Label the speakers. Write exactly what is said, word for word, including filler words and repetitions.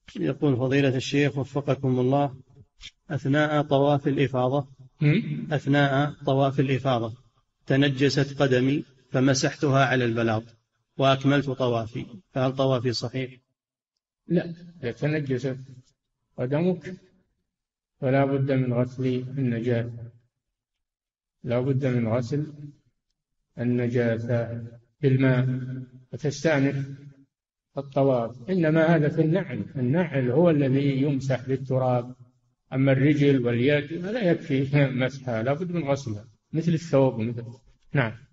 Speaker 1: يقول فضيلة الشيخ وفقكم الله، أثناء طواف الإفاضة أثناء طواف الإفاضة تنجست قدمي فمسحتها على البلاط وأكملت طوافي، فهل طوافي صحيح؟
Speaker 2: لا، إذا تنجست قدمك فلا بد من غسل النجاسة، لا بد من غسل النجاسة بالماء وتستأنف الطواف. إنما هذا في النعل، النعل هو الذي يمسح بالتراب، أما الرجل واليد لا يكفي مسحها، لا بد من غسلها مثل الثوب مثل. نعم.